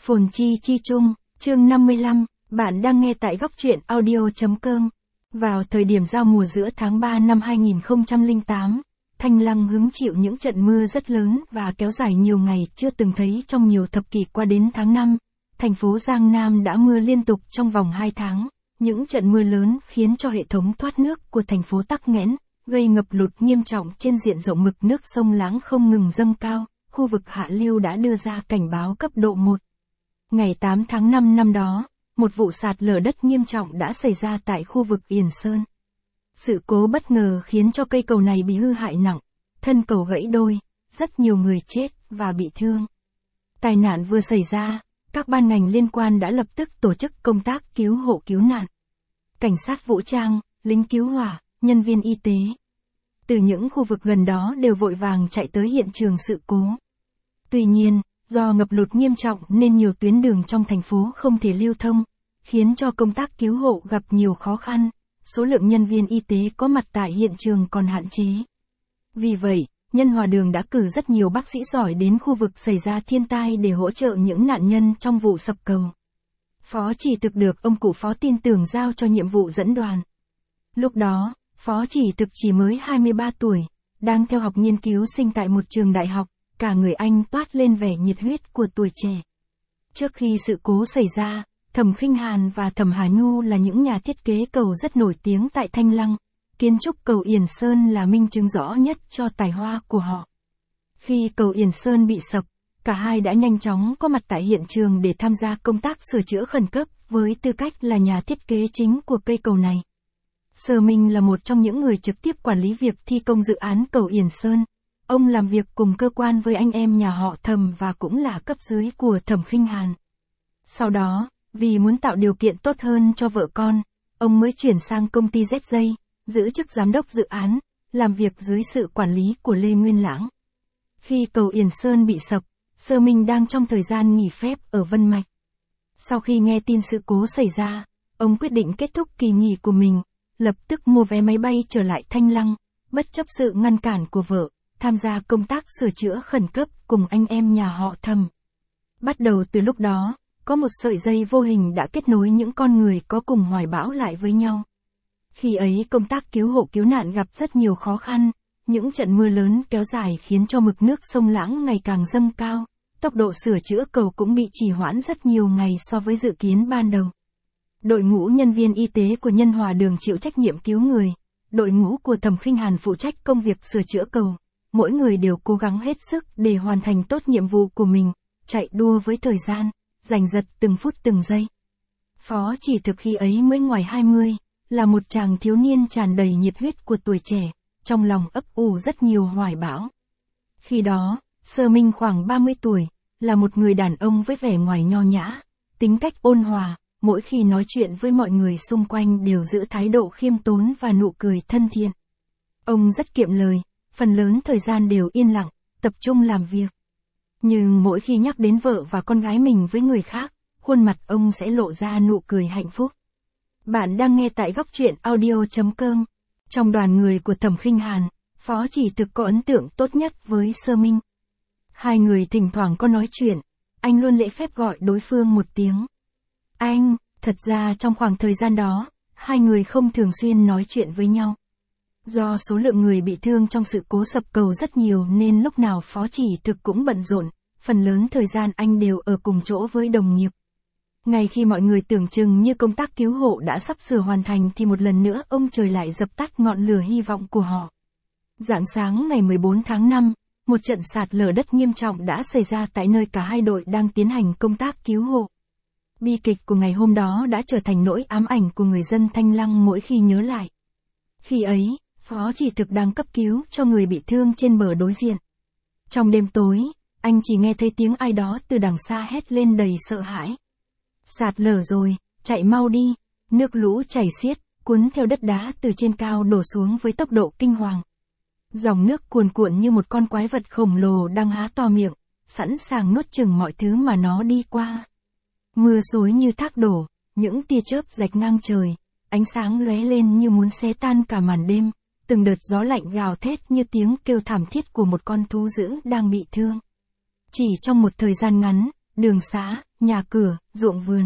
Phồn chi chi chung, chương 55, bạn đang nghe tại góc truyện audio.com. Vào thời điểm giao mùa giữa tháng 3 năm 2008, Thanh Lăng hứng chịu những trận mưa rất lớn và kéo dài nhiều ngày chưa từng thấy trong nhiều thập kỷ qua. Đến tháng 5, thành phố Giang Nam đã mưa liên tục trong vòng 2 tháng. Những trận mưa lớn khiến cho hệ thống thoát nước của thành phố tắc nghẽn, gây ngập lụt nghiêm trọng trên diện rộng. Mực nước sông Láng không ngừng dâng cao, khu vực hạ lưu đã đưa ra cảnh báo cấp độ 1. Ngày 8 tháng 5 năm đó, một vụ sạt lở đất nghiêm trọng đã xảy ra tại khu vực Yển Sơn. Sự cố bất ngờ khiến cho cây cầu này bị hư hại nặng, thân cầu gãy đôi, rất nhiều người chết và bị thương. Tai nạn vừa xảy ra, các ban ngành liên quan đã lập tức tổ chức công tác cứu hộ cứu nạn. Cảnh sát vũ trang, lính cứu hỏa, nhân viên y tế từ những khu vực gần đó đều vội vàng chạy tới hiện trường sự cố. Tuy nhiên, do ngập lụt nghiêm trọng nên nhiều tuyến đường trong thành phố không thể lưu thông, khiến cho công tác cứu hộ gặp nhiều khó khăn, số lượng nhân viên y tế có mặt tại hiện trường còn hạn chế. Vì vậy, Nhân Hòa Đường đã cử rất nhiều bác sĩ giỏi đến khu vực xảy ra thiên tai để hỗ trợ những nạn nhân trong vụ sập cầu. Phó Chỉ Thực được ông cụ Phó tin tưởng giao cho nhiệm vụ dẫn đoàn. Lúc đó, Phó Chỉ Thực chỉ mới 23 tuổi, đang theo học nghiên cứu sinh tại một trường đại học, cả người anh toát lên vẻ nhiệt huyết của tuổi trẻ. Trước khi sự cố xảy ra, Thẩm Khinh Hàn và Thẩm Hà Nhu là những nhà thiết kế cầu rất nổi tiếng tại Thanh Lăng. Kiến trúc cầu Yển Sơn là minh chứng rõ nhất cho tài hoa của họ. Khi cầu Yển Sơn bị sập, cả hai đã nhanh chóng có mặt tại hiện trường để tham gia công tác sửa chữa khẩn cấp với tư cách là nhà thiết kế chính của cây cầu này. Sở Minh là một trong những người trực tiếp quản lý việc thi công dự án cầu Yển Sơn. Ông làm việc cùng cơ quan với anh em nhà họ Thẩm và cũng là cấp dưới của Thẩm Khinh Hàn. Sau đó, vì muốn tạo điều kiện tốt hơn cho vợ con, ông mới chuyển sang công ty ZJ, giữ chức giám đốc dự án, làm việc dưới sự quản lý của Lê Nguyên Lãng. Khi cầu Yển Sơn bị sập, Sở Minh đang trong thời gian nghỉ phép ở Vân Mạch. Sau khi nghe tin sự cố xảy ra, ông quyết định kết thúc kỳ nghỉ của mình, lập tức mua vé máy bay trở lại Thanh Lăng, bất chấp sự ngăn cản của vợ, tham gia công tác sửa chữa khẩn cấp cùng anh em nhà họ Thẩm. Bắt đầu từ lúc đó, có một sợi dây vô hình đã kết nối những con người có cùng hoài bão lại với nhau. Khi ấy công tác cứu hộ cứu nạn gặp rất nhiều khó khăn, những trận mưa lớn kéo dài khiến cho mực nước sông Láng ngày càng dâng cao, tốc độ sửa chữa cầu cũng bị trì hoãn rất nhiều ngày so với dự kiến ban đầu. Đội ngũ nhân viên y tế của Nhân Hòa Đường chịu trách nhiệm cứu người, đội ngũ của Thẩm Khinh Hàn phụ trách công việc sửa chữa cầu, mỗi người đều cố gắng hết sức để hoàn thành tốt nhiệm vụ của mình, chạy đua với thời gian, giành giật từng phút từng giây. Phó Chỉ Thực khi ấy mới ngoài 20, là một chàng thiếu niên tràn đầy nhiệt huyết của tuổi trẻ, trong lòng ấp ủ rất nhiều hoài bão. Khi đó, Sở Minh khoảng 30 tuổi, là một người đàn ông với vẻ ngoài nho nhã, tính cách ôn hòa, mỗi khi nói chuyện với mọi người xung quanh đều giữ thái độ khiêm tốn và nụ cười thân thiện. Ông rất kiệm lời, phần lớn thời gian đều yên lặng, tập trung làm việc. Nhưng mỗi khi nhắc đến vợ và con gái mình với người khác, khuôn mặt ông sẽ lộ ra nụ cười hạnh phúc. Bạn đang nghe tại góc truyện audio.com. Trong đoàn người của Thẩm Khinh Hàn, Phó Chỉ Thực có ấn tượng tốt nhất với Sở Minh. Hai người thỉnh thoảng có nói chuyện, anh luôn lễ phép gọi đối phương một tiếng anh. Thật ra trong khoảng thời gian đó, hai người không thường xuyên nói chuyện với nhau. Do số lượng người bị thương trong sự cố sập cầu rất nhiều nên lúc nào Phó Chỉ Thực cũng bận rộn, phần lớn thời gian anh đều ở cùng chỗ với đồng nghiệp. Ngay khi mọi người tưởng chừng như công tác cứu hộ đã sắp sửa hoàn thành thì một lần nữa ông trời lại dập tắt ngọn lửa hy vọng của họ. Rạng sáng ngày 14 tháng 5, một trận sạt lở đất nghiêm trọng đã xảy ra tại nơi cả hai đội đang tiến hành công tác cứu hộ. Bi kịch của ngày hôm đó đã trở thành nỗi ám ảnh của người dân Thanh Lăng mỗi khi nhớ lại. Khi ấy, Phó Chỉ Thực đang cấp cứu cho người bị thương trên bờ đối diện. Trong đêm tối, anh chỉ nghe thấy tiếng ai đó từ đằng xa hét lên đầy sợ hãi. Sạt lở rồi, chạy mau đi, nước lũ chảy xiết, cuốn theo đất đá từ trên cao đổ xuống với tốc độ kinh hoàng. Dòng nước cuồn cuộn như một con quái vật khổng lồ đang há to miệng, sẵn sàng nuốt chửng mọi thứ mà nó đi qua. Mưa xối như thác đổ, những tia chớp rạch ngang trời, ánh sáng lóe lên như muốn xé tan cả màn đêm, từng đợt gió lạnh gào thét như tiếng kêu thảm thiết của một con thú dữ đang bị thương. Chỉ trong một thời gian ngắn, đường xá, nhà cửa, ruộng vườn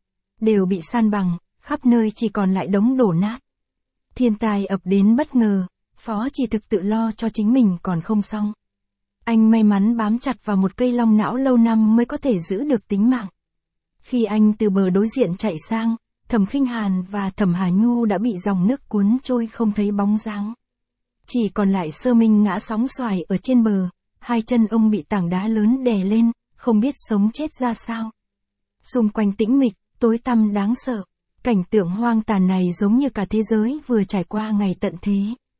đều bị san bằng, khắp nơi chỉ còn lại đống đổ nát. Thiên tai ập đến bất ngờ, Phó Chỉ Thực tự lo cho chính mình còn không xong. Anh may mắn bám chặt vào một cây long não lâu năm mới có thể giữ được tính mạng. Khi anh từ bờ đối diện chạy sang, Thẩm Khinh Hàn và Thẩm Hà Nhu đã bị dòng nước cuốn trôi không thấy bóng dáng. Chỉ còn lại Sơ Minh ngã sóng xoài ở trên bờ, hai chân ông bị tảng đá lớn đè lên, không biết sống chết ra sao. Xung quanh tĩnh mịch, tối tăm đáng sợ. Cảnh tượng hoang tàn này giống như cả thế giới vừa trải qua ngày tận thế.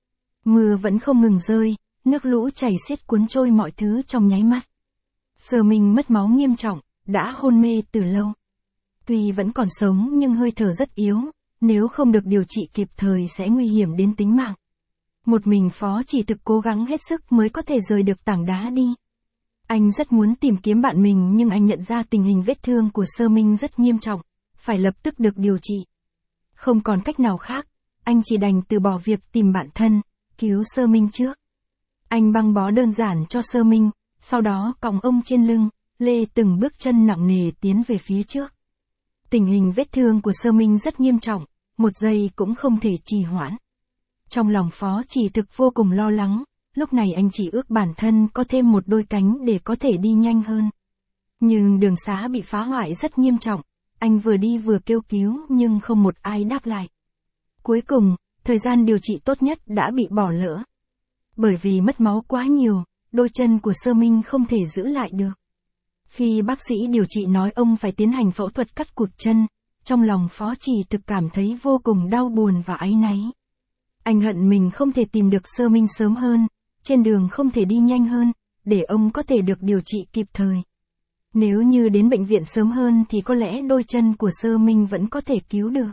Mưa vẫn không ngừng rơi, nước lũ chảy xiết cuốn trôi mọi thứ trong nháy mắt. Sơ Minh mất máu nghiêm trọng, đã hôn mê từ lâu. Tuy vẫn còn sống nhưng hơi thở rất yếu, nếu không được điều trị kịp thời sẽ nguy hiểm đến tính mạng. Một mình Phó Chỉ Thực cố gắng hết sức mới có thể rời được tảng đá đi. Anh rất muốn tìm kiếm bạn mình nhưng anh nhận ra tình hình vết thương của Sơ Minh rất nghiêm trọng, phải lập tức được điều trị. Không còn cách nào khác, anh chỉ đành từ bỏ việc tìm bạn thân, cứu Sơ Minh trước. Anh băng bó đơn giản cho Sơ Minh, sau đó còng ông trên lưng, lê từng bước chân nặng nề tiến về phía trước. Tình hình vết thương của Sơ Minh rất nghiêm trọng, một giây cũng không thể trì hoãn. Trong lòng Phó Chỉ Thực vô cùng lo lắng, lúc này anh chỉ ước bản thân có thêm một đôi cánh để có thể đi nhanh hơn. Nhưng đường xá bị phá hoại rất nghiêm trọng, anh vừa đi vừa kêu cứu nhưng không một ai đáp lại. Cuối cùng, thời gian điều trị tốt nhất đã bị bỏ lỡ. Bởi vì mất máu quá nhiều, đôi chân của Sơ Minh không thể giữ lại được. Khi bác sĩ điều trị nói ông phải tiến hành phẫu thuật cắt cụt chân, trong lòng Phó Chỉ Thực cảm thấy vô cùng đau buồn và áy náy. Anh hận mình không thể tìm được Sơ Minh sớm hơn, trên đường không thể đi nhanh hơn, để ông có thể được điều trị kịp thời. Nếu như đến bệnh viện sớm hơn thì có lẽ đôi chân của Sơ Minh vẫn có thể cứu được.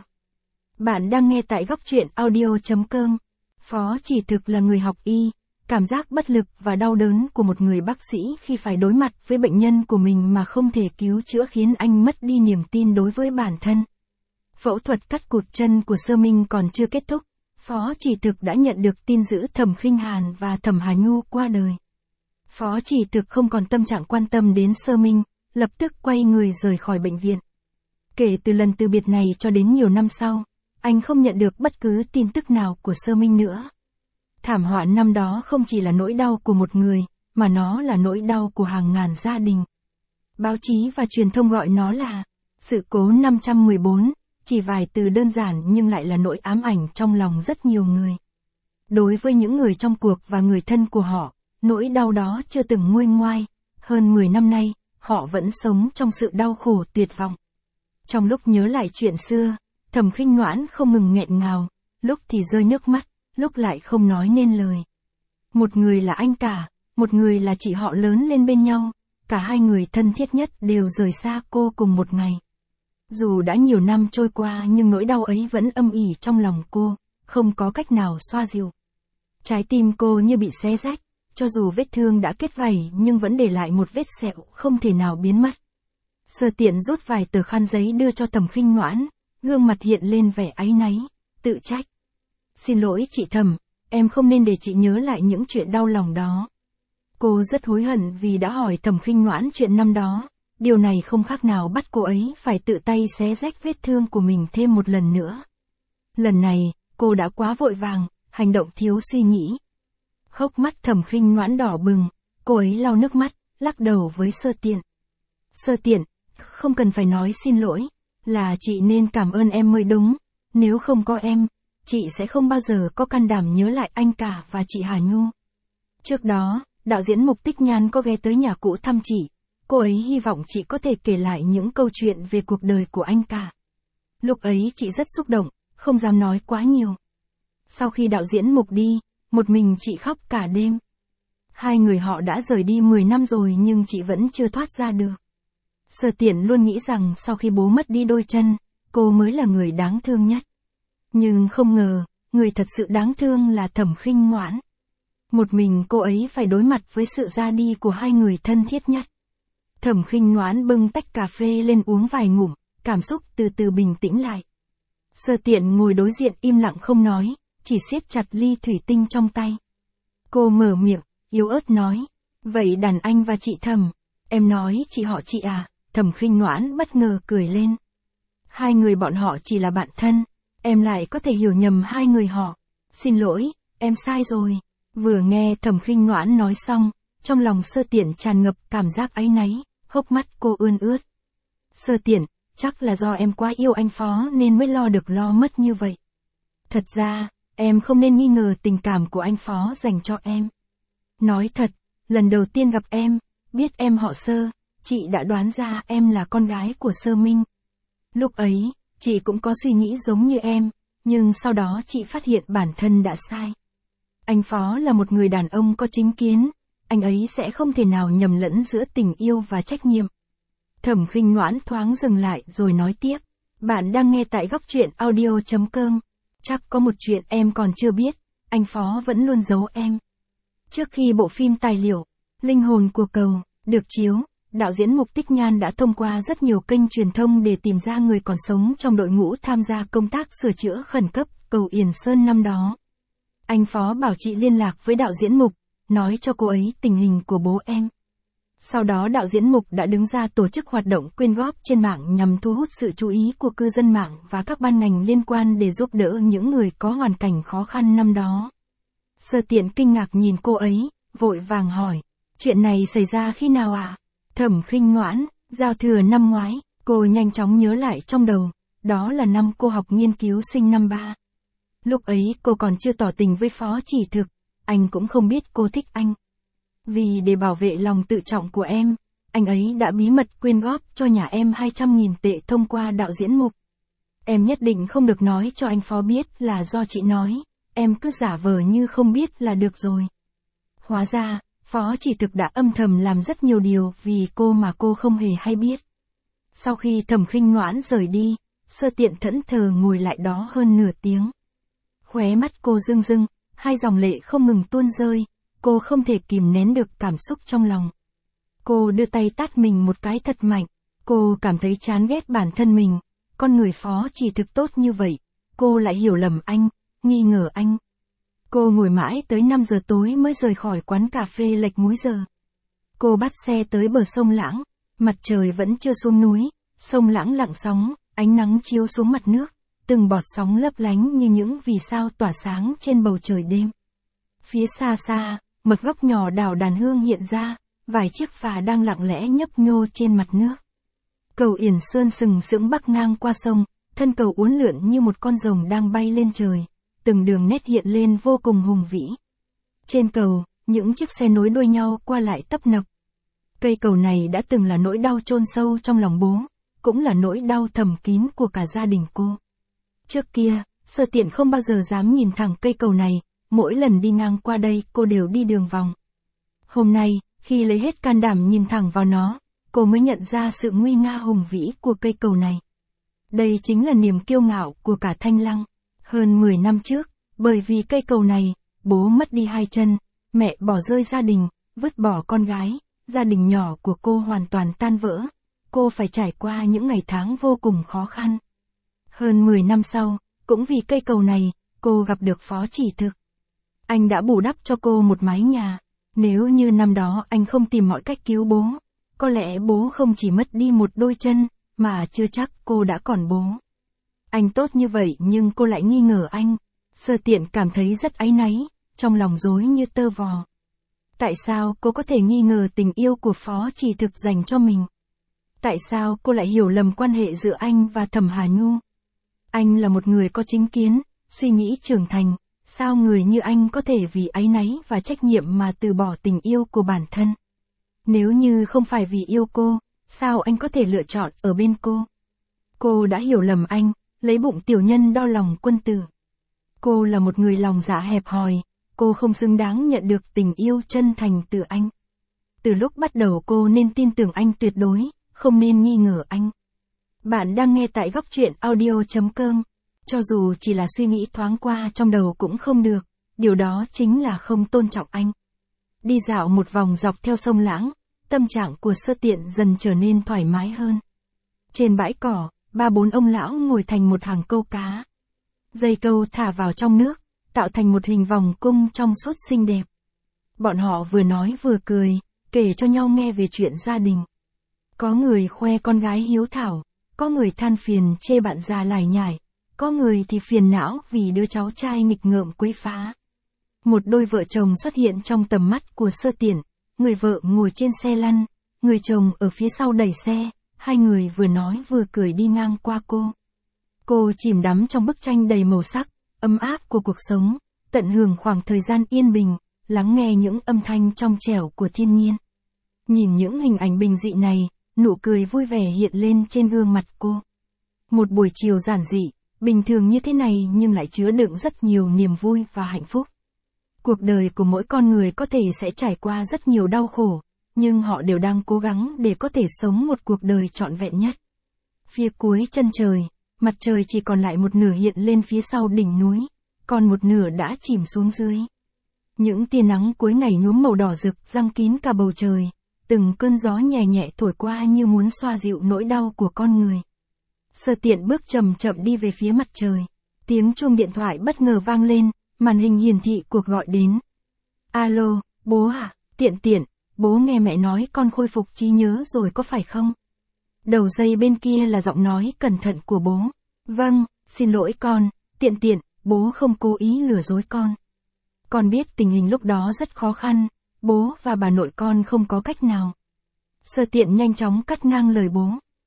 Bạn đang nghe tại Góc Truyện Audio.com. Phó Chỉ Thực là người học y, cảm giác bất lực và đau đớn của một người bác sĩ khi phải đối mặt với bệnh nhân của mình mà không thể cứu chữa khiến anh mất đi niềm tin đối với bản thân. Phẫu thuật cắt cụt chân của Sơ Minh còn chưa kết thúc, Phó Chỉ Thực đã nhận được tin dữ Thẩm Khinh Hàn và Thẩm Hà Nhu qua đời. Phó Chỉ Thực không còn tâm trạng quan tâm đến Sơ Minh, lập tức quay người rời khỏi bệnh viện. Kể từ lần từ biệt này cho đến nhiều năm sau, anh không nhận được bất cứ tin tức nào của Sơ Minh nữa. Thảm họa năm đó không chỉ là nỗi đau của một người, mà nó là nỗi đau của hàng ngàn gia đình. Báo chí và truyền thông gọi nó là sự cố 514, chỉ vài từ đơn giản nhưng lại là nỗi ám ảnh trong lòng rất nhiều người. Đối với những người trong cuộc và người thân của họ, nỗi đau đó chưa từng nguôi ngoai, hơn 10 năm nay, họ vẫn sống trong sự đau khổ tuyệt vọng. Trong lúc nhớ lại chuyện xưa, Thẩm Khinh Noãn không ngừng nghẹn ngào, lúc thì rơi nước mắt, lúc lại không nói nên lời. Một người là anh cả, một người là chị họ lớn lên bên nhau, cả hai người thân thiết nhất đều rời xa cô cùng một ngày. Dù đã nhiều năm trôi qua nhưng nỗi đau ấy vẫn âm ỉ trong lòng cô, không có cách nào xoa dịu. Trái tim cô như bị xé rách, cho dù vết thương đã kết vảy nhưng vẫn để lại một vết sẹo không thể nào biến mất. Sơ Tiện rút vài tờ khăn giấy đưa cho Thẩm Khinh Noãn, gương mặt hiện lên vẻ áy náy, tự trách. Xin lỗi chị Thẩm, em không nên để chị nhớ lại những chuyện đau lòng đó. Cô rất hối hận vì đã hỏi Thẩm Khinh Noãn chuyện năm đó, điều này không khác nào bắt cô ấy phải tự tay xé rách vết thương của mình thêm một lần nữa. Lần này, cô đã quá vội vàng, hành động thiếu suy nghĩ. Hốc mắt Thẩm Khinh Noãn đỏ bừng, cô ấy lau nước mắt, lắc đầu với Sơ Tiện. Sơ Tiện, không cần phải nói xin lỗi, là chị nên cảm ơn em mới đúng, nếu không có em, chị sẽ không bao giờ có can đảm nhớ lại anh cả và chị Hà Nhu. Trước đó, đạo diễn Mục Tích Nhan có ghé tới nhà cũ thăm chị, cô ấy hy vọng chị có thể kể lại những câu chuyện về cuộc đời của anh cả. Lúc ấy chị rất xúc động, không dám nói quá nhiều. Sau khi đạo diễn Mục đi, một mình chị khóc cả đêm. Hai người họ đã rời đi 10 năm rồi nhưng chị vẫn chưa thoát ra được. Sơ Tiện luôn nghĩ rằng sau khi bố mất đi đôi chân, cô mới là người đáng thương nhất. Nhưng không ngờ, người thật sự đáng thương là Thẩm Khinh Noãn. Một mình cô ấy phải đối mặt với sự ra đi của hai người thân thiết nhất. Thẩm Khinh Noãn bưng tách cà phê lên uống vài ngụm, cảm xúc từ từ bình tĩnh lại. Sơ Tiện ngồi đối diện im lặng không nói, chỉ siết chặt ly thủy tinh trong tay. Cô mở miệng, yếu ớt nói, vậy đàn anh và chị Thẩm, em nói chị họ chị à, Thẩm Khinh Noãn bất ngờ cười lên. Hai người bọn họ chỉ là bạn thân, em lại có thể hiểu nhầm hai người họ. Xin lỗi, em sai rồi. Vừa nghe Thẩm Khinh Noãn nói xong, trong lòng Sơ Tiện tràn ngập cảm giác áy náy, hốc mắt cô ươn ướt. Sơ Tiện, chắc là do em quá yêu anh Phó nên mới lo được lo mất như vậy. Thật ra, em không nên nghi ngờ tình cảm của anh Phó dành cho em. Nói thật, lần đầu tiên gặp em, biết em họ Sơ, chị đã đoán ra em là con gái của Sơ Minh. Lúc ấy, chị cũng có suy nghĩ giống như em, nhưng sau đó chị phát hiện bản thân đã sai. Anh Phó là một người đàn ông có chính kiến, anh ấy sẽ không thể nào nhầm lẫn giữa tình yêu và trách nhiệm. Thẩm Khinh Noãn thoáng dừng lại rồi nói tiếp. Bạn đang nghe tại góc truyện audio.com. Chắc có một chuyện em còn chưa biết, anh Phó vẫn luôn giấu em. Trước khi bộ phim tài liệu, Linh hồn của cầu, được chiếu, đạo diễn Mục Tích Nhan đã thông qua rất nhiều kênh truyền thông để tìm ra người còn sống trong đội ngũ tham gia công tác sửa chữa khẩn cấp cầu Yển Sơn năm đó. Anh Phó bảo chị liên lạc với đạo diễn Mục, nói cho cô ấy tình hình của bố em. Sau đó đạo diễn Mục đã đứng ra tổ chức hoạt động quyên góp trên mạng nhằm thu hút sự chú ý của cư dân mạng và các ban ngành liên quan để giúp đỡ những người có hoàn cảnh khó khăn năm đó. Sơ Tiện kinh ngạc nhìn cô ấy, vội vàng hỏi, chuyện này xảy ra khi nào ạ? Thẩm Khinh Noãn, giao thừa năm ngoái, cô nhanh chóng nhớ lại trong đầu, đó là năm cô học nghiên cứu sinh năm 3. Lúc ấy cô còn chưa tỏ tình với Phó Chỉ Thực, anh cũng không biết cô thích anh. Vì để bảo vệ lòng tự trọng của em, anh ấy đã bí mật quyên góp cho nhà em 200.000 tệ thông qua đạo diễn Mục. Em nhất định không được nói cho anh Phó biết là do chị nói, em cứ giả vờ như không biết là được rồi. Hóa ra, Phó Chỉ Thực đã âm thầm làm rất nhiều điều vì cô mà cô không hề hay biết. Sau khi Thẩm Khinh Noãn rời đi, Sơ Tiện thẫn thờ ngồi lại đó hơn nửa tiếng. Khóe mắt cô rưng rưng, hai dòng lệ không ngừng tuôn rơi, cô không thể kìm nén được cảm xúc trong lòng. Cô đưa tay tát mình một cái thật mạnh, cô cảm thấy chán ghét bản thân mình, con người Phó Chỉ Thực tốt như vậy, cô lại hiểu lầm anh, nghi ngờ anh. Cô ngồi mãi tới 5 giờ tối mới rời khỏi quán cà phê lệch múi giờ. Cô bắt xe tới bờ sông Lãng, mặt trời vẫn chưa xuống núi, sông Lãng lặng sóng, ánh nắng chiếu xuống mặt nước, từng bọt sóng lấp lánh như những vì sao tỏa sáng trên bầu trời đêm. Phía xa xa, một góc nhỏ đảo Đàn Hương hiện ra, vài chiếc phà đang lặng lẽ nhấp nhô trên mặt nước. Cầu Yển Sơn sừng sững bắc ngang qua sông, thân cầu uốn lượn như một con rồng đang bay lên trời, từng đường nét hiện lên vô cùng hùng vĩ. Trên cầu, những chiếc xe nối đuôi nhau qua lại tấp nập. Cây cầu này đã từng là nỗi đau chôn sâu trong lòng bố, cũng là nỗi đau thầm kín của cả gia đình cô. Trước kia, Sơ Tiện không bao giờ dám nhìn thẳng cây cầu này, mỗi lần đi ngang qua đây cô đều đi đường vòng. Hôm nay, khi lấy hết can đảm nhìn thẳng vào nó, cô mới nhận ra sự nguy nga hùng vĩ của cây cầu này. Đây chính là niềm kiêu ngạo của cả Thanh Lăng. Hơn 10 năm trước, bởi vì cây cầu này, bố mất đi 2 chân, mẹ bỏ rơi gia đình, vứt bỏ con gái, gia đình nhỏ của cô hoàn toàn tan vỡ. Cô phải trải qua những ngày tháng vô cùng khó khăn. Hơn 10 năm sau, cũng vì cây cầu này, cô gặp được Phó Chỉ Thực. Anh đã bù đắp cho cô một mái nhà. Nếu như năm đó anh không tìm mọi cách cứu bố, có lẽ bố không chỉ mất đi một đôi chân, mà chưa chắc cô đã còn bố. Anh tốt như vậy nhưng cô lại nghi ngờ anh. Sơ Tiện cảm thấy rất áy náy, trong lòng rối như tơ vò. Tại sao cô có thể nghi ngờ tình yêu của Phó Chỉ Thực dành cho mình? Tại sao cô lại hiểu lầm quan hệ giữa anh và Thẩm Hà Nhu? Anh là một người có chính kiến, suy nghĩ trưởng thành, sao người như anh có thể vì áy náy và trách nhiệm mà từ bỏ tình yêu của bản thân? Nếu như không phải vì yêu cô, sao anh có thể lựa chọn ở bên cô? Cô đã hiểu lầm anh, lấy bụng tiểu nhân đo lòng quân tử. Cô là một người lòng dạ hẹp hòi, cô không xứng đáng nhận được tình yêu chân thành từ anh. Từ lúc bắt đầu cô nên tin tưởng anh tuyệt đối, không nên nghi ngờ anh. Bạn đang nghe tại góc truyện audio.com. Cho dù chỉ là suy nghĩ thoáng qua trong đầu cũng không được, điều đó chính là không tôn trọng anh. Đi dạo một vòng dọc theo sông Lãng, tâm trạng của Sơ Tiện dần trở nên thoải mái hơn. Trên bãi cỏ, 3-4 ông lão ngồi thành một hàng câu cá. Dây câu thả vào trong nước, tạo thành một hình vòng cung trong suốt xinh đẹp. Bọn họ vừa nói vừa cười, kể cho nhau nghe về chuyện gia đình. Có người khoe con gái hiếu thảo, có người than phiền chê bạn già lải nhải, có người thì phiền não vì đứa cháu trai nghịch ngợm quấy phá. Một đôi vợ chồng xuất hiện trong tầm mắt của Sơ Tiện, người vợ ngồi trên xe lăn, người chồng ở phía sau đẩy xe, hai người vừa nói vừa cười đi ngang qua cô. Cô chìm đắm trong bức tranh đầy màu sắc, ấm áp của cuộc sống, tận hưởng khoảng thời gian yên bình, lắng nghe những âm thanh trong trẻo của thiên nhiên. Nhìn những hình ảnh bình dị này, nụ cười vui vẻ hiện lên trên gương mặt cô. Một buổi chiều giản dị, bình thường như thế này nhưng lại chứa đựng rất nhiều niềm vui và hạnh phúc. Cuộc đời của mỗi con người có thể sẽ trải qua rất nhiều đau khổ, nhưng họ đều đang cố gắng để có thể sống một cuộc đời trọn vẹn nhất. Phía cuối chân trời, mặt trời chỉ còn lại một nửa hiện lên phía sau đỉnh núi, còn một nửa đã chìm xuống dưới. Những tia nắng cuối ngày nhuốm màu đỏ rực giăng kín cả bầu trời, từng cơn gió nhẹ nhẹ thổi qua như muốn xoa dịu nỗi đau của con người. Sơ Tiện bước chậm chậm đi về phía mặt trời. Tiếng chuông điện thoại bất ngờ vang lên, màn hình hiển thị cuộc gọi đến. Alo, bố à, Tiện Tiện, bố nghe mẹ nói con khôi phục trí nhớ rồi có phải không? Đầu dây bên kia là giọng nói cẩn thận của bố. Vâng, xin lỗi con, Tiện Tiện, bố không cố ý lừa dối con. Con biết tình hình lúc đó rất khó khăn, bố và bà nội con không có cách nào. Sơ Tiện nhanh chóng cắt ngang lời bố.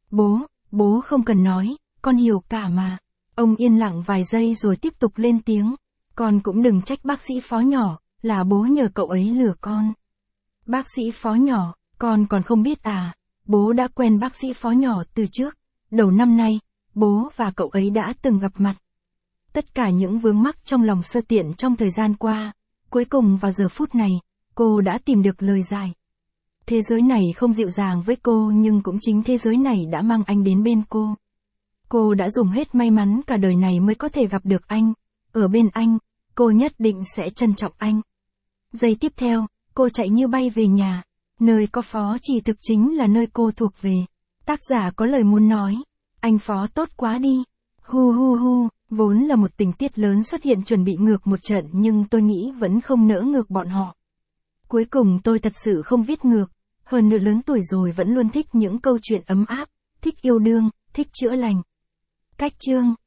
Bố không cần nói, con hiểu cả mà. Ông yên lặng vài giây rồi tiếp tục lên tiếng. Con cũng đừng trách bác sĩ Phó nhỏ, là bố nhờ cậu ấy lừa con. Bác sĩ Phó nhỏ, con còn không biết à, bố đã quen bác sĩ Phó nhỏ từ trước. Đầu năm nay, bố và cậu ấy đã từng gặp mặt. Tất cả những vướng mắc trong lòng Sơ Tiện trong thời gian qua, cuối cùng vào giờ phút này, cô đã tìm được lời giải. Thế giới này không dịu dàng với cô nhưng cũng chính thế giới này đã mang anh đến bên cô. Cô đã dùng hết may mắn cả đời này mới có thể gặp được anh. Ở bên anh, cô nhất định sẽ trân trọng anh. Giây tiếp theo, cô chạy như bay về nhà. Nơi có Phó chỉ thực chính là nơi cô thuộc về. Tác giả có lời muốn nói. Anh Phó tốt quá đi. Hu hu hu, vốn là một tình tiết lớn xuất hiện chuẩn bị ngược một trận nhưng tôi nghĩ vẫn không nỡ ngược bọn họ. Cuối cùng tôi thật sự không viết ngược. Hơn nữa lớn tuổi rồi vẫn luôn thích những câu chuyện ấm áp, thích yêu đương, thích chữa lành. Cách chương